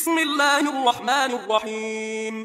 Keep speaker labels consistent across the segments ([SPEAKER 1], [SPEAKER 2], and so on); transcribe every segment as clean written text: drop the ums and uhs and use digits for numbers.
[SPEAKER 1] بسم الله الرحمن الرحيم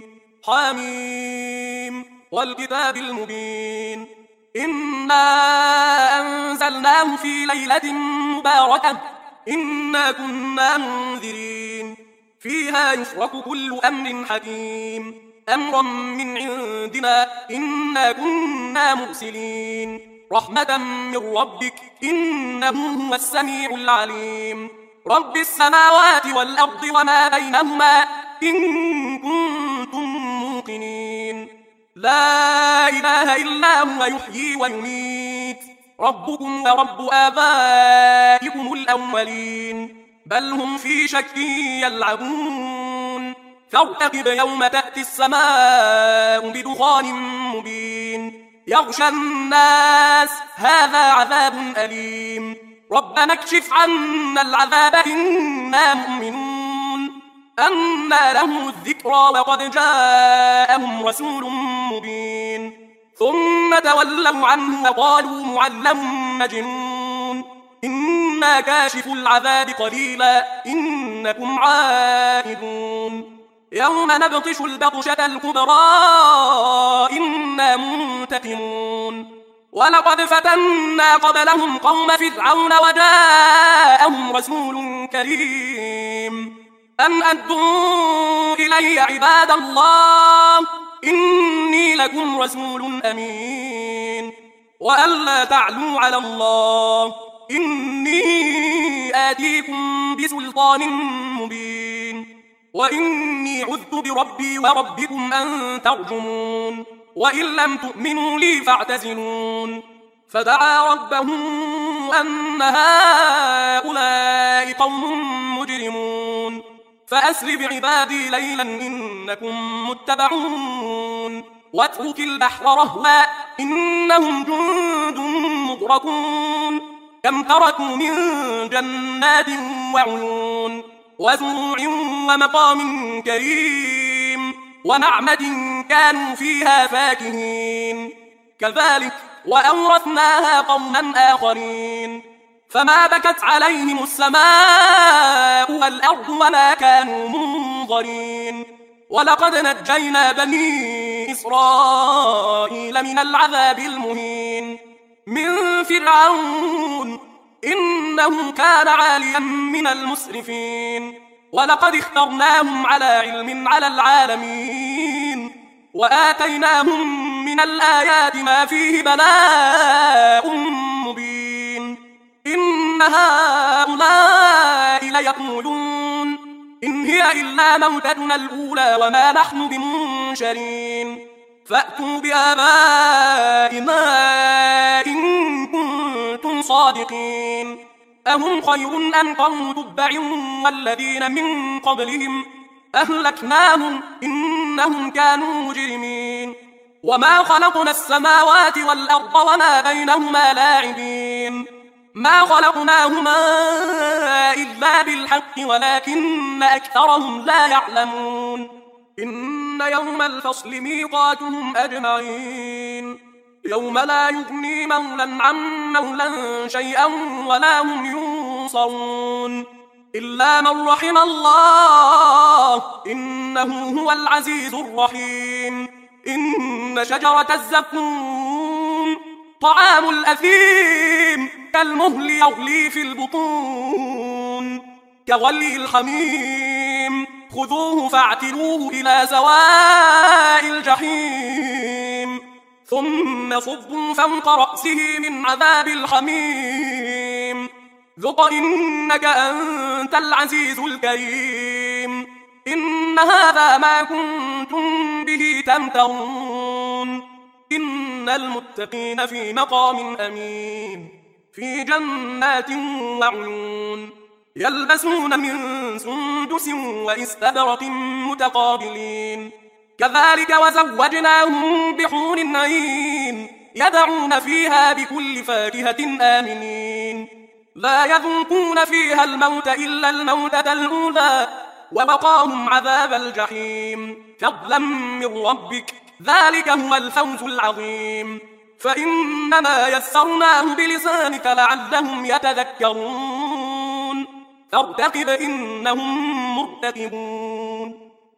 [SPEAKER 1] حميم والكتاب المبين إنا أنزلناه في ليلة مباركة إنا كنا منذرين فيها يفرق كل أمر حكيم أمرا من عندنا إنا كنا مرسلين رحمة من ربك إنه هو السميع العليم رب السماوات والأرض وما بينهما إن كنتم موقنين لا إله إلا هو يحيي ويميت ربكم ورب آبائكم الأولين بل هم في شك يلعبون فارتقب يوم تأتي السماء بدخان مبين يغشى الناس هذا عذاب أليم ربنا اكشف عنا العذاب إنا مؤمنون أنى لهم الذكرى وقد جاءهم رسول مبين ثم تولوا عنه وقالوا معلم مجنون إنا كاشف العذاب قليلا إنكم عائدون يوم نبطش البطشة الكبرى إنا منتقمون ولقد فتنا قبلهم قوم فرعون وجاءهم رسول كريم أن أدوا إلي عباد الله إني لكم رسول أمين وألا تعلوا على الله إني آتيكم بسلطان مبين وإني عذت بربي وربكم أن ترجمون وإن لم تؤمنوا لي فاعتزلون فدعا ربه أن هؤلاء قوم مجرمون فأسر بعبادي ليلا إنكم متبعون واترك البحر رهوا إنهم جند مغرقون كم تركوا من جنات وعيون وزروع ومقام كريم ونعمة كانوا فيها فاكهين كذلك وأورثناها قوما آخرين فما بكت عليهم السماء والأرض وما كانوا منظرين ولقد نجينا بني إسرائيل من العذاب المهين من فرعون إنه كان عاليا من المسرفين ولقد اخترناهم على علم على العالمين وآتيناهم من الآيات ما فيه بلاء مبين إن هؤلاء ليقولون إن هي إلا موتتنا الأولى وما نحن بمنشرين فأتوا بآبائنا إن كنتم صادقين أهم خير أم قوم تبع والذين من قبلهم أهلكناهم إنهم كانوا مجرمين وما خلقنا السماوات والأرض وما بينهما لاعبين ما خلقناهما إلا بالحق ولكن أكثرهم لا يعلمون إن يوم الفصل ميقاتهم أجمعين يوم لا يغني مولى عن مولى شيئا ولا هم ينصرون إلا من رحم الله إنه هو العزيز الرحيم إن شجرة الزقوم طعام الأثيم كالمهل يغلي في البطون كغلي الحميم خذوه فاعتلوه إلى سواء الجحيم ثم صبوا فوق رأسه من عذاب الحميم ذق إنك أنت العزيز الكريم إن هذا ما كنتم به تمترون إن المتقين في مقام أمين في جنات وعيون يلبسون من سندس وإستبرق متقابلين كذلك وزوجناهم بحور عين يدعون فيها بكل فاكهة آمنين لا يذوقون فيها الموت إلا الموتة الأولى ووقاهم عذاب الجحيم فضلا من ربك ذلك هو الفوز العظيم فإنما يسرناه بلسانك لعلهم يتذكرون فارتقب إنهم مرتقبون